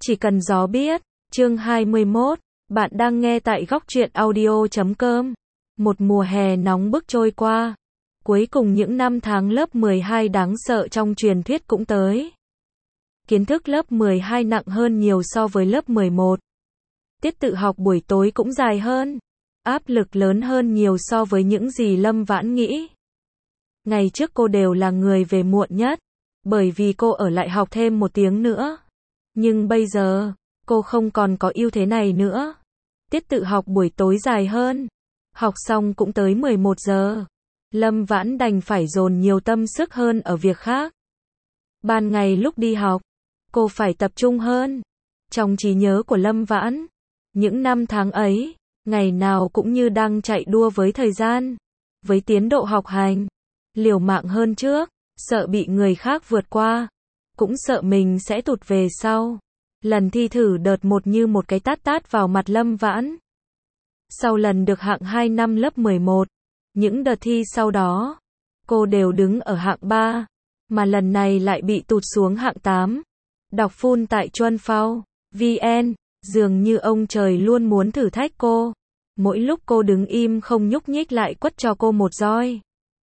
Chỉ cần gió biết. Chương 21. Bạn đang nghe tại góc truyện audio.com. Một mùa hè nóng bức trôi qua. Cuối cùng những năm tháng lớp 12 đáng sợ trong truyền thuyết cũng tới. Kiến thức lớp 12 nặng hơn nhiều so với lớp 11. Tiết tự học buổi tối cũng dài hơn. Áp lực lớn hơn nhiều so với những gì Lâm Vãn nghĩ. Ngày trước cô đều là người về muộn nhất, bởi vì cô ở lại học thêm một tiếng nữa. Nhưng bây giờ, cô không còn có ưu thế này nữa. Tiết tự học buổi tối dài hơn. Học xong cũng tới 11 giờ. Lâm Vãn đành phải dồn nhiều tâm sức hơn ở việc khác. Ban ngày lúc đi học, cô phải tập trung hơn. Trong trí nhớ của Lâm Vãn, những năm tháng ấy, ngày nào cũng như đang chạy đua với thời gian, với tiến độ học hành, liều mạng hơn trước, sợ bị người khác vượt qua, cũng sợ mình sẽ tụt về sau. Lần thi thử đợt 1 như một cái tát tát vào mặt Lâm Vãn. Sau lần được hạng 2 năm lớp 11, những đợt thi sau đó, cô đều đứng ở hạng 3, mà lần này lại bị tụt xuống hạng 8. Đọc full tại Chuanphao.vn, dường như ông trời luôn muốn thử thách cô. Mỗi lúc cô đứng im không nhúc nhích lại quất cho cô một roi.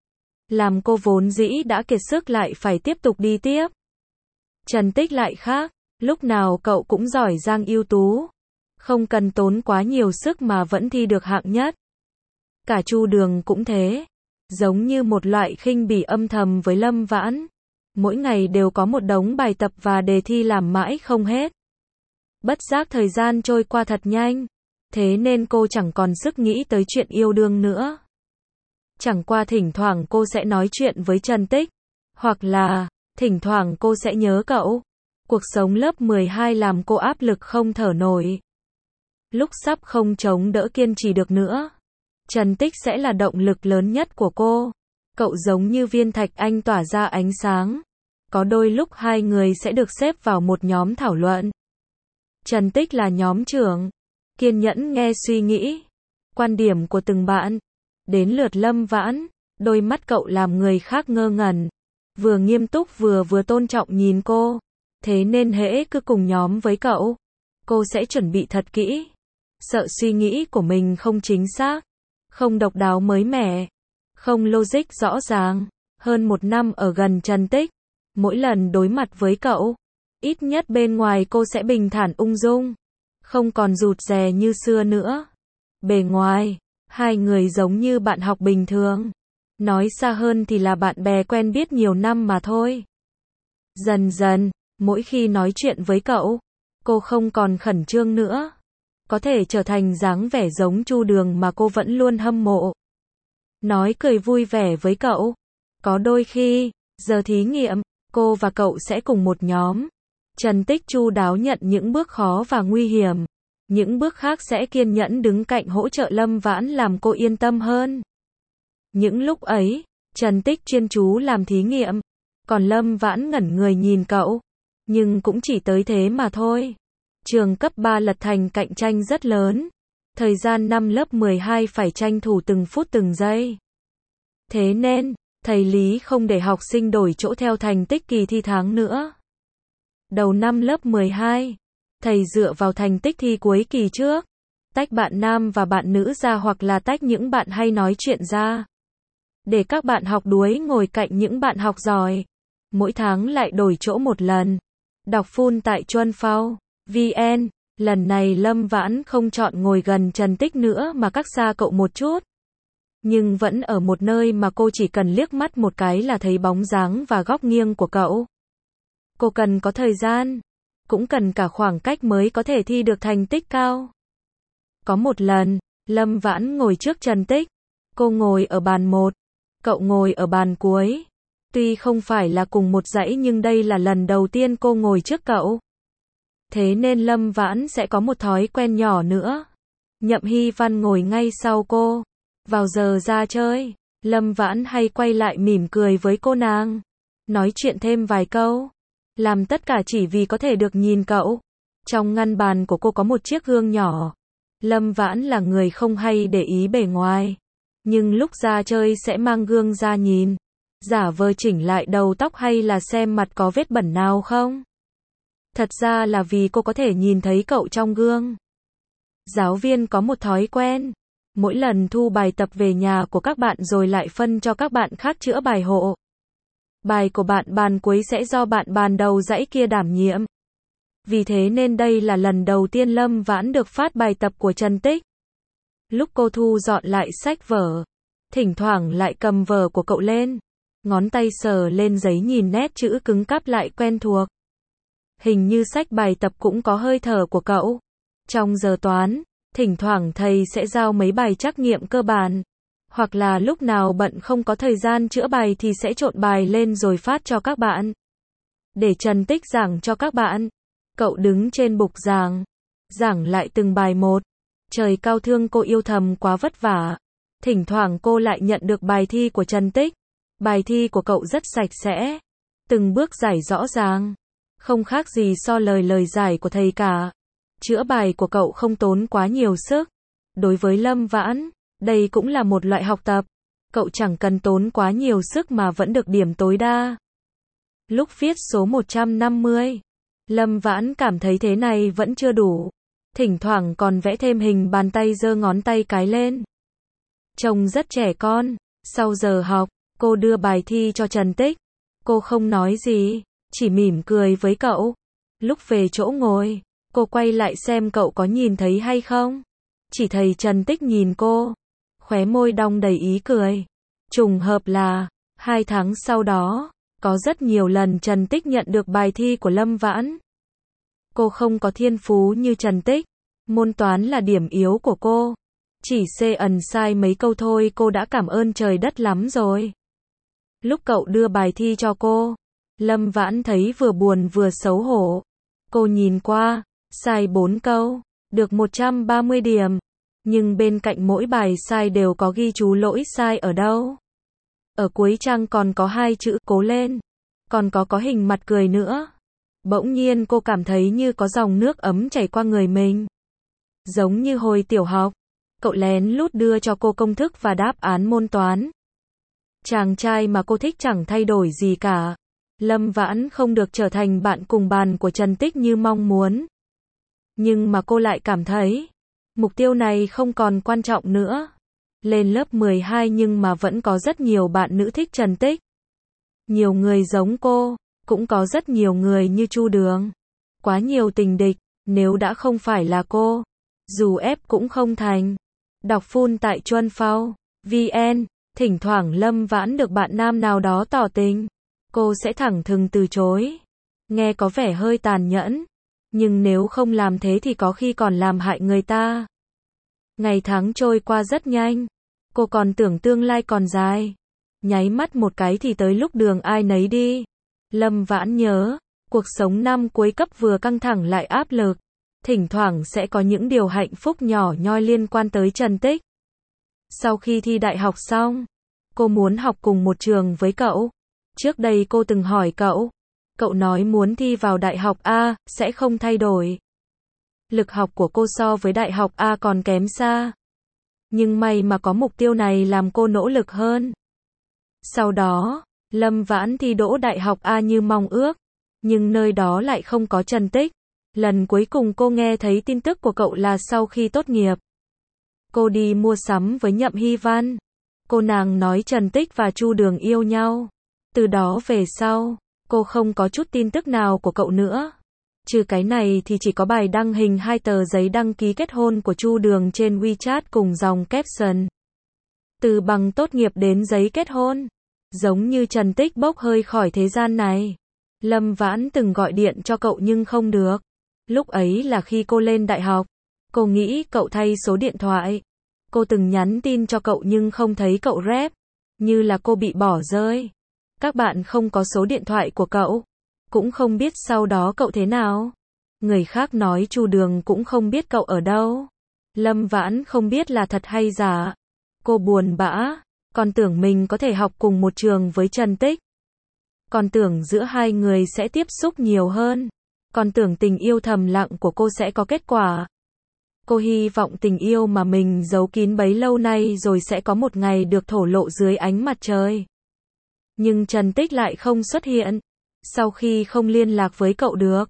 Làm cô vốn dĩ đã kiệt sức lại phải tiếp tục đi tiếp. Trần Tích lại khác, lúc nào cậu cũng giỏi giang ưu tú. Không cần tốn quá nhiều sức mà vẫn thi được hạng nhất. Cả Chu Đường cũng thế. Giống như một loại khinh bỉ âm thầm với Lâm Vãn. Mỗi ngày đều có một đống bài tập và đề thi làm mãi không hết. Bất giác thời gian trôi qua thật nhanh. Thế nên cô chẳng còn sức nghĩ tới chuyện yêu đương nữa. Chẳng qua thỉnh thoảng cô sẽ nói chuyện với Trần Tích. Hoặc là, thỉnh thoảng cô sẽ nhớ cậu. Cuộc sống lớp 12 làm cô áp lực không thở nổi. Lúc sắp không chống đỡ kiên trì được nữa, Trần Tích sẽ là động lực lớn nhất của cô. Cậu giống như viên thạch anh tỏa ra ánh sáng. Có đôi lúc hai người sẽ được xếp vào một nhóm thảo luận. Trần Tích là nhóm trưởng, kiên nhẫn nghe suy nghĩ, quan điểm của từng bạn. Đến lượt Lâm Vãn, đôi mắt cậu làm người khác ngơ ngẩn. Vừa nghiêm túc vừa tôn trọng nhìn cô. Thế nên hễ cứ cùng nhóm với cậu, cô sẽ chuẩn bị thật kỹ. Sợ suy nghĩ của mình không chính xác, không độc đáo mới mẻ, không logic rõ ràng. Hơn 1 năm ở gần Trần Tích, mỗi lần đối mặt với cậu, ít nhất bên ngoài cô sẽ bình thản ung dung, không còn rụt rè như xưa nữa. Bề ngoài, hai người giống như bạn học bình thường. Nói xa hơn thì là bạn bè quen biết nhiều năm mà thôi. Dần dần, mỗi khi nói chuyện với cậu, cô không còn khẩn trương nữa. Có thể trở thành dáng vẻ giống Chu Đường mà cô vẫn luôn hâm mộ. Nói cười vui vẻ với cậu. Có đôi khi, giờ thí nghiệm, cô và cậu sẽ cùng một nhóm. Trần Tích chu đáo nhận những bước khó và nguy hiểm. Những bước khác sẽ kiên nhẫn đứng cạnh hỗ trợ Lâm Vãn làm cô yên tâm hơn. Những lúc ấy, Trần Tích chuyên chú làm thí nghiệm, còn Lâm Vãn ngẩn người nhìn cậu. Nhưng cũng chỉ tới thế mà thôi. Trường cấp 3 lật thành cạnh tranh rất lớn. Thời gian năm lớp 12 phải tranh thủ từng phút từng giây. Thế nên, thầy Lý không để học sinh đổi chỗ theo thành tích kỳ thi tháng nữa. Đầu năm lớp 12, thầy dựa vào thành tích thi cuối kỳ trước, tách bạn nam và bạn nữ ra hoặc là tách những bạn hay nói chuyện ra. Để các bạn học đuối ngồi cạnh những bạn học giỏi. Mỗi tháng lại đổi chỗ một lần. Đọc full tại Chuanphao.vn. Lần này Lâm Vãn không chọn ngồi gần Trần Tích nữa mà cách xa cậu một chút. Nhưng vẫn ở một nơi mà cô chỉ cần liếc mắt một cái là thấy bóng dáng và góc nghiêng của cậu. Cô cần có thời gian, cũng cần cả khoảng cách mới có thể thi được thành tích cao. Có một lần, Lâm Vãn ngồi trước Trần Tích. Cô ngồi ở bàn 1, cậu ngồi ở bàn cuối. Tuy không phải là cùng một dãy nhưng đây là lần đầu tiên cô ngồi trước cậu. Thế nên Lâm Vãn sẽ có một thói quen nhỏ nữa. Nhậm Hy Văn ngồi ngay sau cô. Vào giờ ra chơi, Lâm Vãn hay quay lại mỉm cười với cô nàng. Nói chuyện thêm vài câu. Làm tất cả chỉ vì có thể được nhìn cậu. Trong ngăn bàn của cô có một chiếc gương nhỏ. Lâm Vãn là người không hay để ý bề ngoài. Nhưng lúc ra chơi sẽ mang gương ra nhìn. Giả vờ chỉnh lại đầu tóc hay là xem mặt có vết bẩn nào không. Thật ra là vì cô có thể nhìn thấy cậu trong gương. Giáo viên có một thói quen, mỗi lần thu bài tập về nhà của các bạn rồi lại phân cho các bạn khác chữa bài hộ. Bài của bạn bàn cuối sẽ do bạn bàn đầu dãy kia đảm nhiệm. Vì thế nên đây là lần đầu tiên Lâm Vãn được phát bài tập của Trần Tích. Lúc cô thu dọn lại sách vở, thỉnh thoảng lại cầm vở của cậu lên, ngón tay sờ lên giấy nhìn nét chữ cứng cáp lại quen thuộc. Hình như sách bài tập cũng có hơi thở của cậu. Trong giờ toán, thỉnh thoảng thầy sẽ giao mấy bài trắc nghiệm cơ bản, hoặc là lúc nào bận không có thời gian chữa bài thì sẽ trộn bài lên rồi phát cho các bạn. Để Trần Tích giảng cho các bạn. Cậu đứng trên bục giảng lại từng bài một. Trời cao thương cô yêu thầm quá vất vả. Thỉnh thoảng cô lại nhận được bài thi của Trần Tích. Bài thi của cậu rất sạch sẽ, từng bước giải rõ ràng, không khác gì so lời giải của thầy cả. Chữa bài của cậu không tốn quá nhiều sức. Đối với Lâm Vãn, đây cũng là một loại học tập. Cậu chẳng cần tốn quá nhiều sức mà vẫn được điểm tối đa. Lúc viết số 150, Lâm Vãn cảm thấy thế này vẫn chưa đủ. Thỉnh thoảng còn vẽ thêm hình bàn tay giơ ngón tay cái lên. Trông rất trẻ con. Sau giờ học, cô đưa bài thi cho Trần Tích. Cô không nói gì, chỉ mỉm cười với cậu. Lúc về chỗ ngồi, cô quay lại xem cậu có nhìn thấy hay không. Chỉ thấy Trần Tích nhìn cô, khóe môi đong đầy ý cười. Trùng hợp là, 2 tháng sau đó, có rất nhiều lần Trần Tích nhận được bài thi của Lâm Vãn. Cô không có thiên phú như Trần Tích, môn toán là điểm yếu của cô. Chỉ sai mấy câu thôi cô đã cảm ơn trời đất lắm rồi. Lúc cậu đưa bài thi cho cô, Lâm Vãn thấy vừa buồn vừa xấu hổ. Cô nhìn qua, sai 4 câu, được 130 điểm. Nhưng bên cạnh mỗi bài sai đều có ghi chú lỗi sai ở đâu. Ở cuối trang còn có 2 chữ cố lên. Còn có hình mặt cười nữa. Bỗng nhiên cô cảm thấy như có dòng nước ấm chảy qua người mình. Giống như hồi tiểu học, cậu lén lút đưa cho cô công thức và đáp án môn toán. Chàng trai mà cô thích chẳng thay đổi gì cả. Lâm Vãn không được trở thành bạn cùng bàn của Trần Tích như mong muốn. Nhưng mà cô lại cảm thấy, mục tiêu này không còn quan trọng nữa. Lên lớp 12 nhưng mà vẫn có rất nhiều bạn nữ thích Trần Tích. Nhiều người giống cô, cũng có rất nhiều người như Chu Đường. Quá nhiều tình địch, nếu đã không phải là cô, dù ép cũng không thành. Đọc full tại Chuân Phao VN, thỉnh thoảng Lâm Vãn được bạn nam nào đó tỏ tình, cô sẽ thẳng thừng từ chối. Nghe có vẻ hơi tàn nhẫn, nhưng nếu không làm thế thì có khi còn làm hại người ta. Ngày tháng trôi qua rất nhanh, cô còn tưởng tương lai còn dài. Nháy mắt một cái thì tới lúc đường ai nấy đi. Lâm Vãn nhớ, cuộc sống năm cuối cấp vừa căng thẳng lại áp lực. Thỉnh thoảng sẽ có những điều hạnh phúc nhỏ nhoi liên quan tới Trần Tích. Sau khi thi đại học xong, cô muốn học cùng một trường với cậu. Trước đây cô từng hỏi cậu. Cậu nói muốn thi vào đại học A, sẽ không thay đổi. Lực học của cô so với đại học A còn kém xa. Nhưng may mà có mục tiêu này làm cô nỗ lực hơn. Sau đó, Lâm Vãn thi đỗ đại học A như mong ước. Nhưng nơi đó lại không có Trần Tích. Lần cuối cùng cô nghe thấy tin tức của cậu là sau khi tốt nghiệp. Cô đi mua sắm với Nhậm Hy Văn. Cô nàng nói Trần Tích và Chu Đường yêu nhau. Từ đó về sau, cô không có chút tin tức nào của cậu nữa. Trừ cái này thì chỉ có bài đăng hình 2 tờ giấy đăng ký kết hôn của Chu Đường trên WeChat cùng dòng caption. Từ bằng tốt nghiệp đến giấy kết hôn. Giống như Trần Tích bốc hơi khỏi thế gian này. Lâm Vãn từng gọi điện cho cậu nhưng không được. Lúc ấy là khi cô lên đại học. Cô nghĩ cậu thay số điện thoại. Cô từng nhắn tin cho cậu nhưng không thấy cậu rep. Như là cô bị bỏ rơi. Các bạn không có số điện thoại của cậu. Cũng không biết sau đó cậu thế nào. Người khác nói Chu Đường cũng không biết cậu ở đâu. Lâm Vãn không biết là thật hay giả. Cô buồn bã. Còn tưởng mình có thể học cùng một trường với Trần Tích. Còn tưởng giữa hai người sẽ tiếp xúc nhiều hơn. Còn tưởng tình yêu thầm lặng của cô sẽ có kết quả. Cô hy vọng tình yêu mà mình giấu kín bấy lâu nay rồi sẽ có một ngày được thổ lộ dưới ánh mặt trời. Nhưng Trần Tích lại không xuất hiện. Sau khi không liên lạc với cậu được,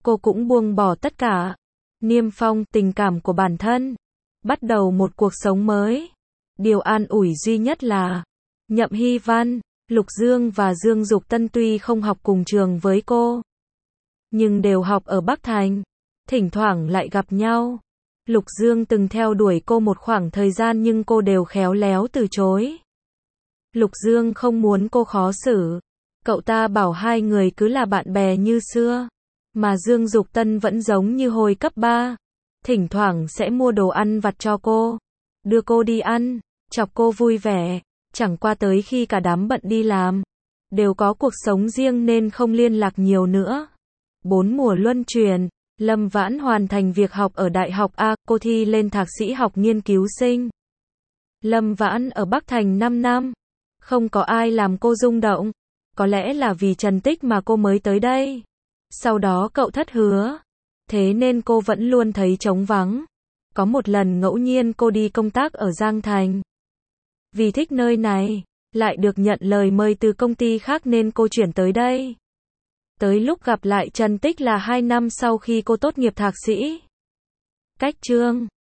cô cũng buông bỏ tất cả, niêm phong tình cảm của bản thân, bắt đầu một cuộc sống mới. Điều an ủi duy nhất là Nhậm Hy Văn, Lục Dương và Dương Dục Tân tuy không học cùng trường với cô, nhưng đều học ở Bắc Thành, thỉnh thoảng lại gặp nhau. Lục Dương từng theo đuổi cô một khoảng thời gian nhưng cô đều khéo léo từ chối. Lục Dương không muốn cô khó xử, cậu ta bảo hai người cứ là bạn bè như xưa, mà Dương Dục Tân vẫn giống như hồi cấp 3, thỉnh thoảng sẽ mua đồ ăn vặt cho cô, đưa cô đi ăn, chọc cô vui vẻ, chẳng qua tới khi cả đám bận đi làm, đều có cuộc sống riêng nên không liên lạc nhiều nữa. 4 mùa luân chuyển, Lâm Vãn hoàn thành việc học ở Đại học A, cô thi lên thạc sĩ học nghiên cứu sinh. Lâm Vãn ở Bắc Thành 5 năm, không có ai làm cô rung động, có lẽ là vì Trần Tích mà cô mới tới đây. Sau đó cậu thất hứa, thế nên cô vẫn luôn thấy trống vắng. Có một lần ngẫu nhiên cô đi công tác ở Giang Thành. Vì thích nơi này, lại được nhận lời mời từ công ty khác nên cô chuyển tới đây. Tới lúc gặp lại Trần Tích là 2 năm sau khi cô tốt nghiệp thạc sĩ. Cách chương